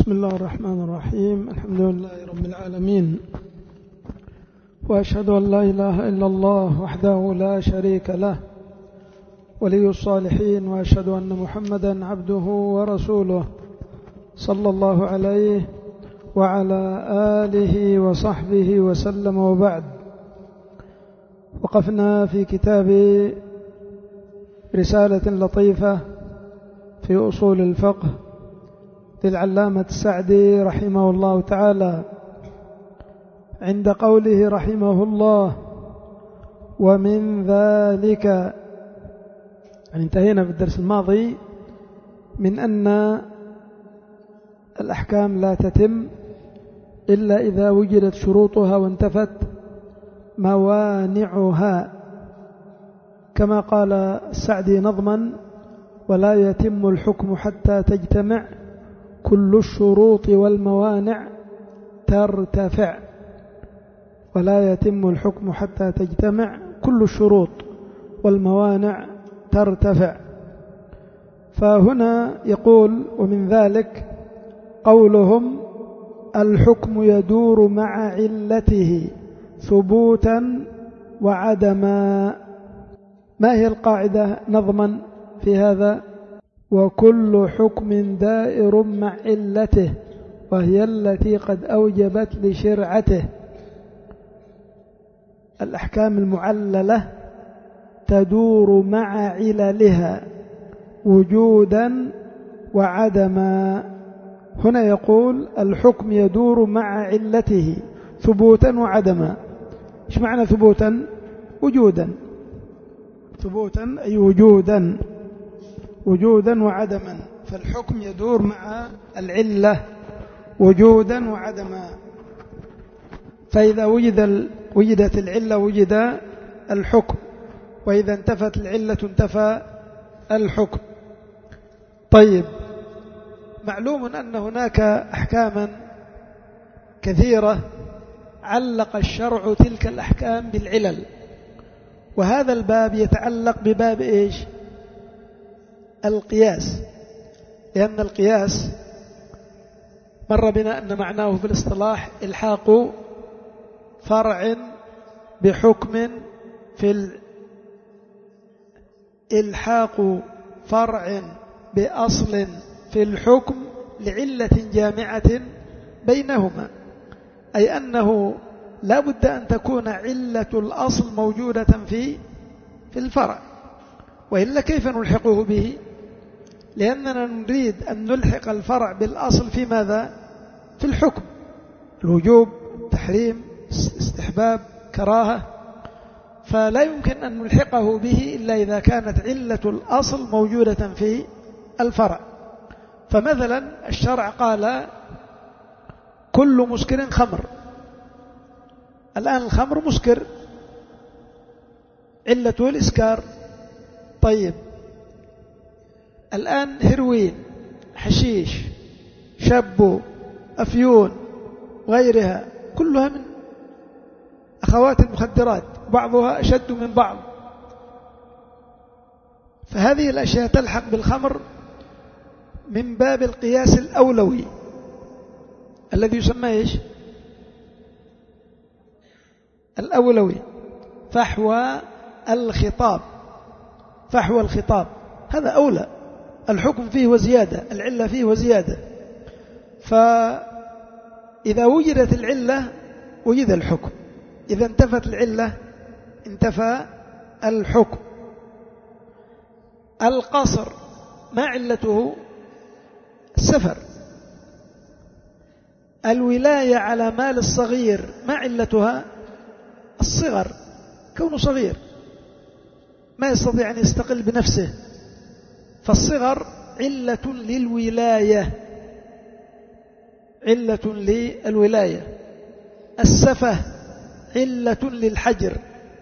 بسم الله الرحمن الرحيم. الحمد لله رب العالمين، وأشهد أن لا إله إلا الله وحده لا شريك له ولي الصالحين، وأشهد أن محمدا عبده ورسوله صلى الله عليه وعلى آله وصحبه وسلم. وبعد، وقفنا في كتاب رسالة لطيفة في أصول الفقه للعلامة السعدي رحمه الله تعالى عند قوله رحمه الله: ومن ذلك، يعني انتهينا في الدرس الماضي من أن الأحكام لا تتم إلا إذا وجدت شروطها وانتفت موانعها، كما قال السعدي نظما: ولا يتم الحكم حتى تجتمع كل الشروط والموانع ترتفع. ولا يتم الحكم حتى تجتمع كل الشروط والموانع ترتفع. فهنا يقول: ومن ذلك قولهم: الحكم يدور مع علته ثبوتا وعدما. ما هي القاعدة نظما في هذا؟ وكل حكم دائر مع علته وهي التي قد أوجبت لشرعته. الأحكام المعللة تدور مع عللها وجودا وعدما. هنا يقول: الحكم يدور مع علته ثبوتا وعدما. إيش معنى ثبوتا؟ وجودا. ثبوتا أي وجودا، وجودا وعدما. فالحكم يدور مع العلة وجودا وعدما. فإذا وجدت العلة وجد الحكم، وإذا انتفت العلة انتفى الحكم. طيب، معلوم أن هناك أحكاما كثيرة علق الشرع تلك الأحكام بالعلل، وهذا الباب يتعلق بباب إيش؟ القياس. لأن القياس مر بنا أن معناه في الاصطلاح إلحاق فرع بحكم إلحاق فرع بأصل في الحكم لعلة جامعة بينهما، أي أنه لا بد أن تكون علة الأصل موجودة في الفرع، وإلا كيف نلحقه به؟ لأننا نريد أن نلحق الفرع بالأصل في ماذا؟ في الحكم، الوجوب، التحريم، استحباب، كراهة. فلا يمكن أن نلحقه به إلا إذا كانت علة الأصل موجودة في الفرع. فمثلا الشرع قال: كل مسكر خمر. الآن الخمر مسكر، علته الإسكار. طيب، الآن هيروين، حشيش، شابو، أفيون وغيرها كلها من أخوات المخدرات، بعضها أشد من بعض. فهذه الأشياء تلحق بالخمر من باب القياس الأولوي الذي يسمى إيش؟ الأولوي، فحوى الخطاب. فحوى الخطاب هذا أولى، الحكم فيه وزيادة، العلة فيه وزيادة. فإذا وجدت العلة وجد الحكم، إذا انتفت العلة انتفى الحكم. القصر ما علته؟ السفر. الولاية على مال الصغير ما علتها؟ الصغر، كونه صغير ما يستطيع أن يستقل بنفسه، فالصغر علة للولاية، علة للولاية. السفه علة للحجر،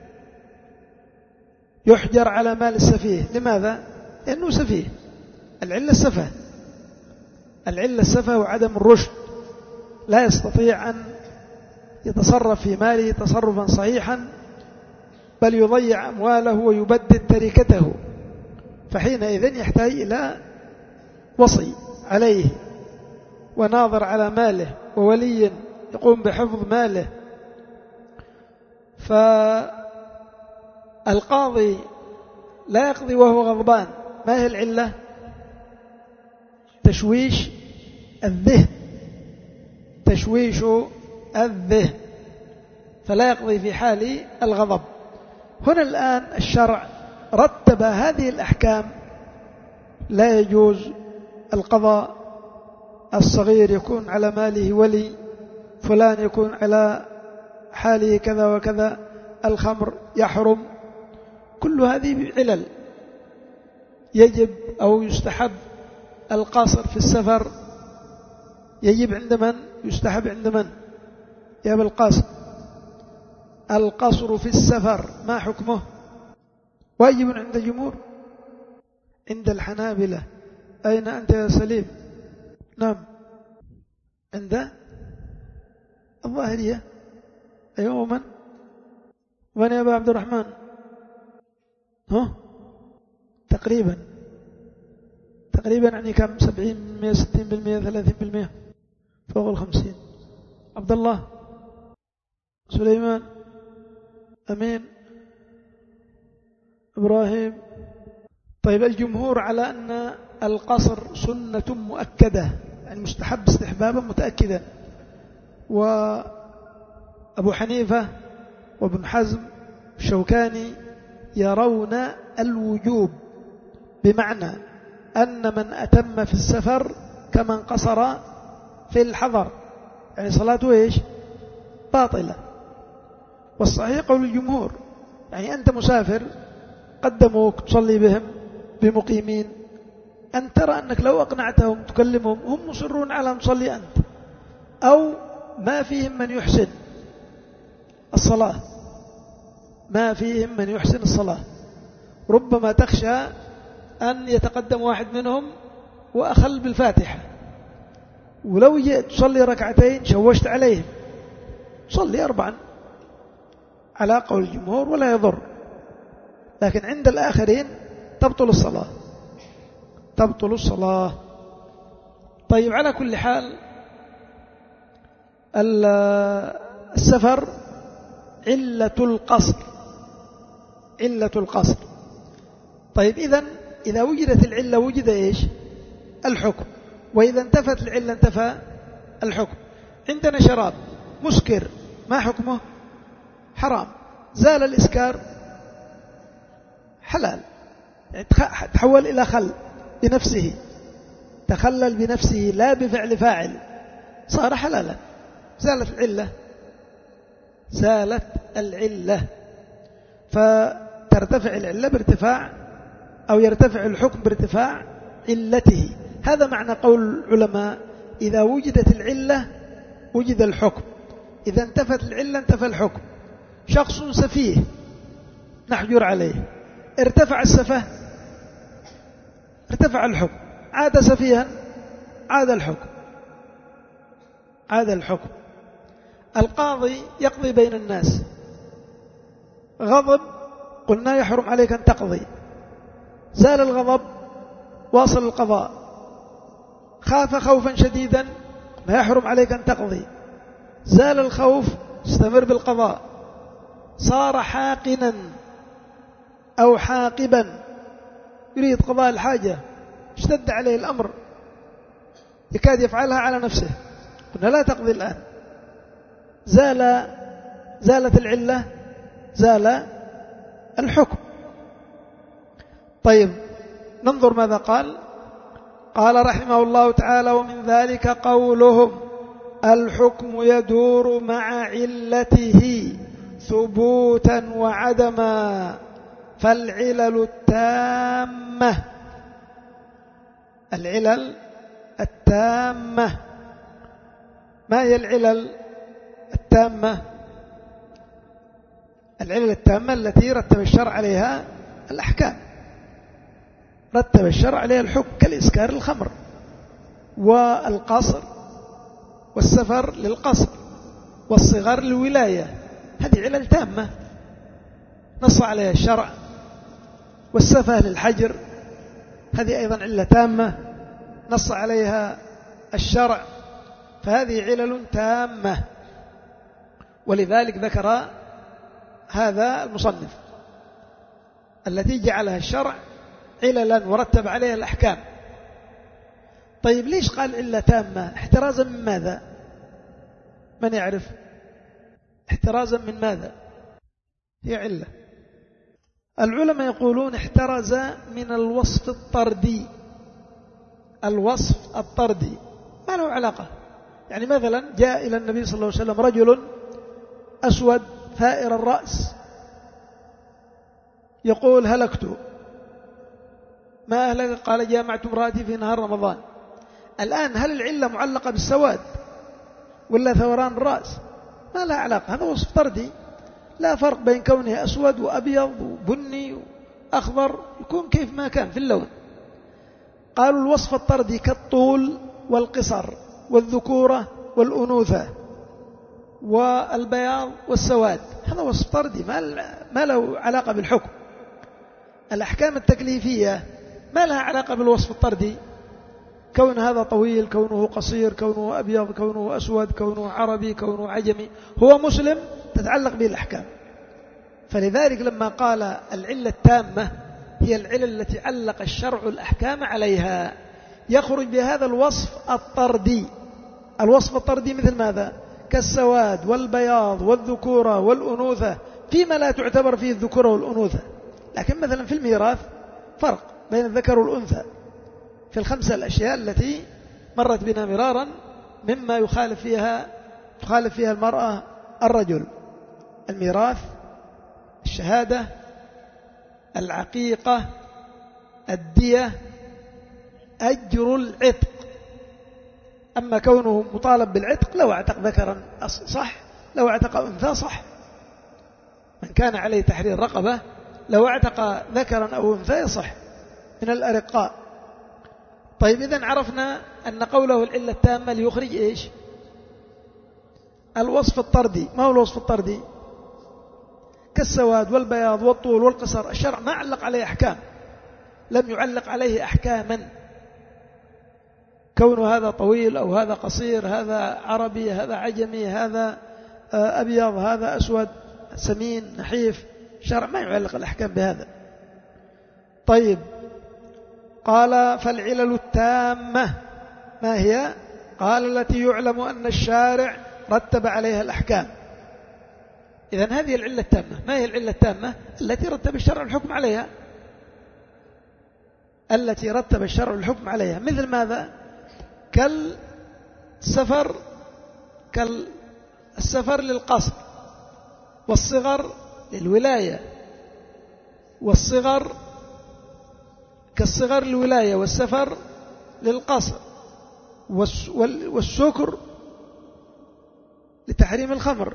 يحجر على مال السفيه. لماذا؟ لأنه سفيه. العلة السفه، العلة السفه وعدم الرشد، لا يستطيع أن يتصرف في ماله تصرفا صحيحا، بل يضيع أمواله ويبدد تركته، فحينئذ يحتاج إلى وصي عليه. وناظر على ماله وولي يقوم بحفظ ماله. فالقاضي لا يقضي وهو غضبان. ما هي العلة؟ تشويش الذهن، تشويش الذهن، فلا يقضي في حال الغضب. هنا الآن الشرع رتب هذه الأحكام: لا يجوز القضاء، الصغير يكون على ماله ولي، فلان يكون على حاله كذا وكذا، الخمر يحرم. كل هذه علل. يجب أو يستحب القصر في السفر. يجب عند من؟ يستحب عند من؟ يا أبا القاسم، القصر في السفر ما حكمه؟ واجب عند الجمهور. عند الحنابلة أين أنت يا سليم؟ نعم، عند الظاهرية. أيوة. من يا أبا عبد الرحمن؟ تقريبا يعني كم؟ 70%، 60%، 30%، فوق 50. عبد الله، سليمان، أمين، إبراهيم. طيب، الجمهور على أن القصر سنة مؤكدة، يعني مستحب استحبابا متأكدا. وأبو حنيفة وابن حزم الشوكاني يرون الوجوب، بمعنى أن من أتم في السفر كمن قصر في الحضر، يعني صلاته إيش؟ باطلة. والصحيح قول الجمهور، يعني أنت مسافر قدموك تصلي بهم بمقيمين، أن ترى أنك لو أقنعتهم تكلمهم هم مصرون على أن تصلي أنت، أو ما فيهم من يحسن الصلاة، ما فيهم من يحسن الصلاة، ربما تخشى أن يتقدم واحد منهم وأخل بالفاتحة، ولو جئت تصلي ركعتين شوشت عليهم، صلي 4 على قول الجمهور ولا يضر. لكن عند الآخرين تبطل الصلاة، تبطل الصلاة. طيب، على كل حال السفر علة القصر، علة القصر. طيب، إذا وجدت العلة وجد إيش؟ الحكم. وإذا انتفت العلة انتفى الحكم. عندنا شراب مسكر، ما حكمه؟ حرام. زال الإسكار، حلال، تحول إلى خل بنفسه، تخلل بنفسه لا بفعل فاعل، صار حلالا. زالت العلة، زالت العلة. فترتفع العلة بارتفاع، أو يرتفع الحكم بارتفاع علته. هذا معنى قول العلماء: إذا وجدت العلة وجد الحكم، إذا انتفت العلة انتفى الحكم. شخص سفيه نحجر عليه، ارتفع السفه ارتفع الحكم، عاد سفيها عاد الحكم، عاد الحكم. القاضي يقضي بين الناس، غضب قلنا يحرم عليك أن تقضي، زال الغضب واصل القضاء، خاف خوفا شديدا ما يحرم عليك أن تقضي، زال الخوف استمر بالقضاء، صار حاقنا أو حاقبا يريد قضاء الحاجة، اشتد عليه الأمر يكاد يفعلها على نفسه، قلنا لا تقضي الآن. زالت العلة، زال الحكم. طيب، ننظر ماذا قال. قال رحمه الله تعالى: ومن ذلك قولهم: الحكم يدور مع علته ثبوتا وعدما، فالعلل التامة، العلل التامة. ما هي العلل التامة؟ العلل التامة التي رتب الشرع عليها الأحكام، رتب الشرع عليها الحكم، كالإسكار الخمر، والقصر، والسفر للقصر، والصغر للولاية. هذه علل تامة نص عليها الشرع. والسفه للحجر، هذه أيضا علة تامة نص عليها الشرع. فهذه علل تامة، ولذلك ذكر هذا المصنف التي جعلها الشرع عللا ورتب عليها الأحكام. طيب ليش قال علة تامة؟ احترازا من ماذا؟ من يعرف؟ احترازا من ماذا هي علة؟ العلماء يقولون احترز من الوصف الطردي. الوصف الطردي ما له علاقة. يعني مثلا جاء إلى النبي صلى الله عليه وسلم رجل أسود ثائر الرأس يقول هلكت. ما أهلك؟ قال جامعت امرأتي في نهار رمضان. الآن هل العلة معلقة بالسواد ولا ثوران الرأس؟ ما لها علاقة، هذا وصف طردي، لا فرق بين كونه أسود وأبيض وبني وأخضر، يكون كيف ما كان في اللون. قالوا الوصف الطردي كالطول والقصر والذكورة والأنوثة والبياض والسواد، هذا وصف طردي ما له علاقة بالحكم. الأحكام التكليفية ما لها علاقة بالوصف الطردي، كون هذا طويل، كونه قصير، كونه أبيض، كونه أسود، كونه عربي، كونه عجمي، هو مسلم، تتعلق به الأحكام. فلذلك لما قال العلة التامة هي العلة التي علق الشرع الأحكام عليها، يخرج بهذا الوصف الطردي. الوصف الطردي مثل ماذا؟ كالسواد والبياض والذكورة والأنوثة، فيما لا تعتبر فيه الذكورة والأنوثة. لكن مثلا في الميراث فرق بين الذكر والأنثى في الخمسة الأشياء التي مرت بنا مرارا مما تخالف فيها المرأة الرجل: الميراث، الشهادة، العقيقة، الدية، أجر العتق. أما كونه مطالب بالعتق، لو اعتق ذكرا صح، لو اعتق أنثى صح. من كان عليه تحرير رقبة لو اعتق ذكرا أو أنثى يصح من الأرقاء. طيب إذن عرفنا أن قوله العلة التامة ليخرج إيش؟ الوصف الطردي. ما هو الوصف الطردي؟ كالسواد والبياض والطول والقصر. الشرع ما علق عليه أحكام، لم يعلق عليه أحكاما، كون هذا طويل أو هذا قصير، هذا عربي، هذا عجمي، هذا أبيض، هذا أسود، سمين، نحيف. الشرع ما يعلق الأحكام بهذا. طيب قال فالعلل التامة ما هي؟ قال التي يعلم أن الشارع رتب عليها الأحكام. إذن هذه العلة التامة. ما هي العلة التامة؟ التي رتب الشرع الحكم عليها، التي رتب الشرع الحكم عليها. مثل ماذا؟ كالسفر للقصر، والصغر للولاية، والصغر كالصغر للولاية والسفر للقصر، والسكر لتحريم الخمر،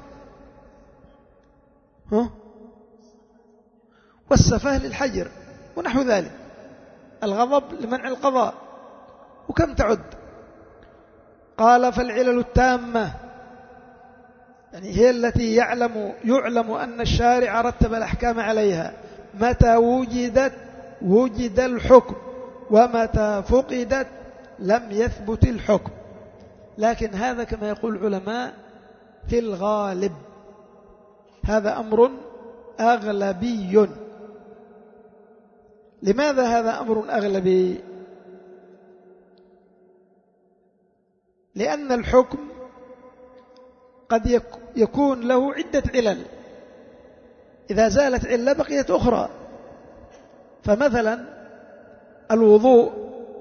والسفه للحجر ونحو ذلك، الغضب لمنع القضاء، وكم تعد. قال فالعلل التامة يعني هي التي يعلم أن الشارع رتب الأحكام عليها. متى وجد الحكم، ومتى فقدت لم يثبت الحكم. لكن هذا كما يقول العلماء في الغالب، هذا أمر أغلبي. لماذا هذا أمر أغلبي؟ لأن الحكم قد يكون له عدة علل، إذا زالت علة بقيت أخرى. فمثلا الوضوء،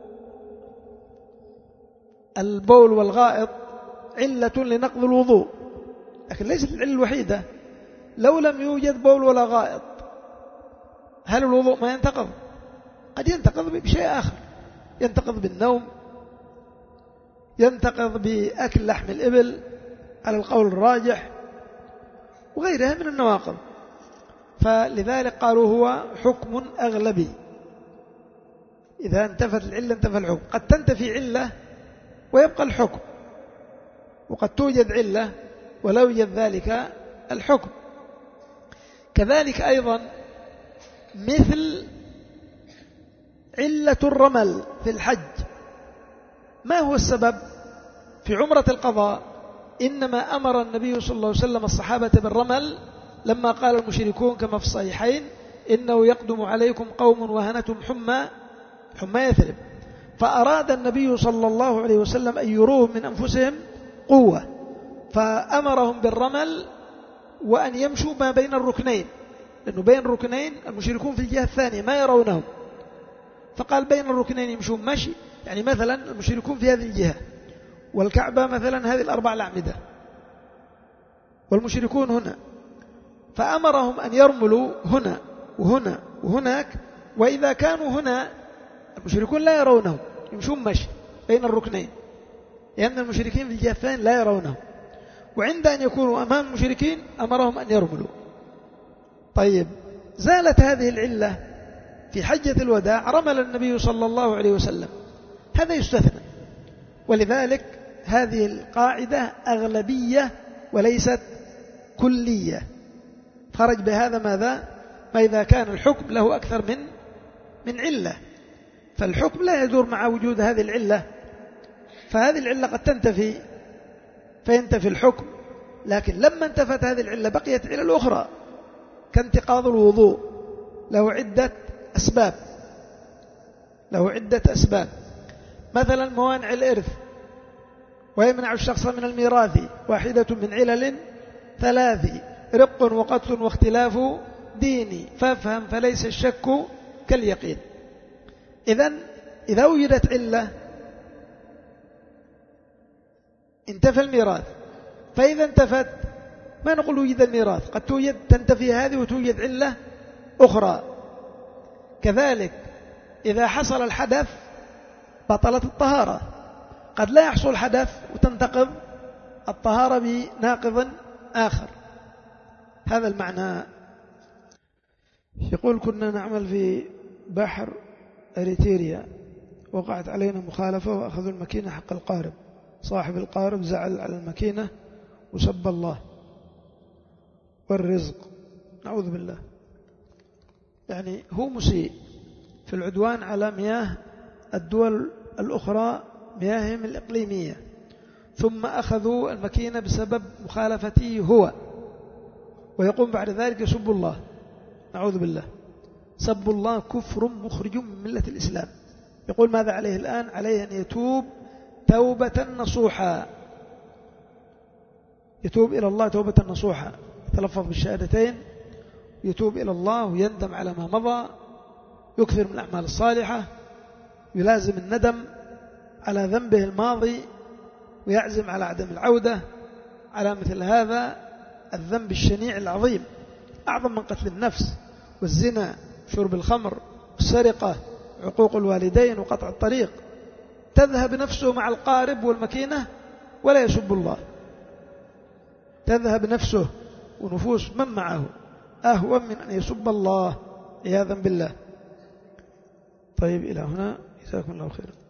البول والغائط علة لنقض الوضوء، لكن ليست العلة الوحيدة. لو لم يوجد بول ولا غائط هل الوضوء ما ينتقض؟ قد ينتقض بشيء آخر، ينتقض بالنوم، ينتقض بأكل لحم الإبل على القول الراجح، وغيرها من النواقض. فلذلك قالوا هو حكم أغلبي. إذا انتفت العلة انتفى الحكم. قد تنتفي علة ويبقى الحكم، وقد توجد علة ولا يوجد ذلك الحكم. كذلك أيضا مثل علة الرمل في الحج. ما هو السبب؟ في عمرة القضاء إنما أمر النبي صلى الله عليه وسلم الصحابة بالرمل لما قال المشركون كما في الصحيحين إنه يقدم عليكم قوم وهنتهم حمى يثرب، فأراد النبي صلى الله عليه وسلم أن يروهم من أنفسهم قوة، فأمرهم بالرمل وأن يمشوا ما بين الركنين، لأنه بين الركنين المشركون في الجهة الثانية ما يرونهم، فقال بين الركنين يمشون مشي. يعني مثلا المشركون في هذه الجهة والكعبة مثلا هذه الأربع الأعمدة والمشركون هنا، فأمرهم أن يرملوا هنا وهنا وهناك، وإذا كانوا هنا المشركون لا يرونهم يمشون مشي بين الركنين، لأن المشركين في الجهة الثانية لا يرونهم، وعند أن يكونوا أمام المشركين أمرهم أن يرملوا. طيب، زالت هذه العلة في حجة الوداع، رمل النبي صلى الله عليه وسلم، هذا يستثنى، ولذلك هذه القاعدة أغلبية وليست كلية. خرج بهذا ماذا؟ ما إذا كان الحكم له أكثر من علة، فالحكم لا يدور مع وجود هذه العلة، فهذه العلة قد تنتفي فينتفي الحكم، لكن لما انتفت هذه العلة بقيت علل أخرى كانتقاض الوضوء، له عدة أسباب، مثلا موانع الإرث ويمنع الشخص من الميراث، واحدة من علل 3: رق وقتل واختلاف ديني، فافهم فليس الشك كاليقين. إذا وجدت علة انتفى الميراث، فإذا انتفت ما نقول وجد الميراث، قد تنتفي هذه وتوجد علة أخرى. كذلك إذا حصل الحدث بطلت الطهارة، قد لا يحصل حدث وتنتقض الطهارة بناقض آخر. هذا المعنى. يقول كنا نعمل في بحر أريتريا، وقعت علينا مخالفة وأخذوا المكينة حق القارب، صاحب القارب زعل على المكينة وسب الله والرزق، نعوذ بالله. يعني هو مسيء في العدوان على مياه الدول الأخرى، مياههم الإقليمية، ثم أخذوا المكينة بسبب مخالفته هو، ويقوم بعد ذلك يسب الله، نعوذ بالله. سب الله كفر مخرج من ملة الإسلام. يقول ماذا عليه الآن؟ عليه أن يتوب توبة نصوحا، يتوب إلى الله توبة نصوحا، يتلفظ بالشهادتين، يتوب إلى الله ويندم على ما مضى، يكثر من الأعمال الصالحة، يلازم الندم على ذنبه الماضي، ويعزم على عدم العودة على مثل هذا الذنب الشنيع العظيم، أعظم من قتل النفس والزنا، شرب الخمر، السرقة، عقوق الوالدين، وقطع الطريق. تذهب نفسه مع القارب والمكينة ولا يسب الله، تذهب نفسه ونفوس من معه أهون من أن يسب الله عياذا بالله. طيب، إلى هنا، جزاكم الله خيرا.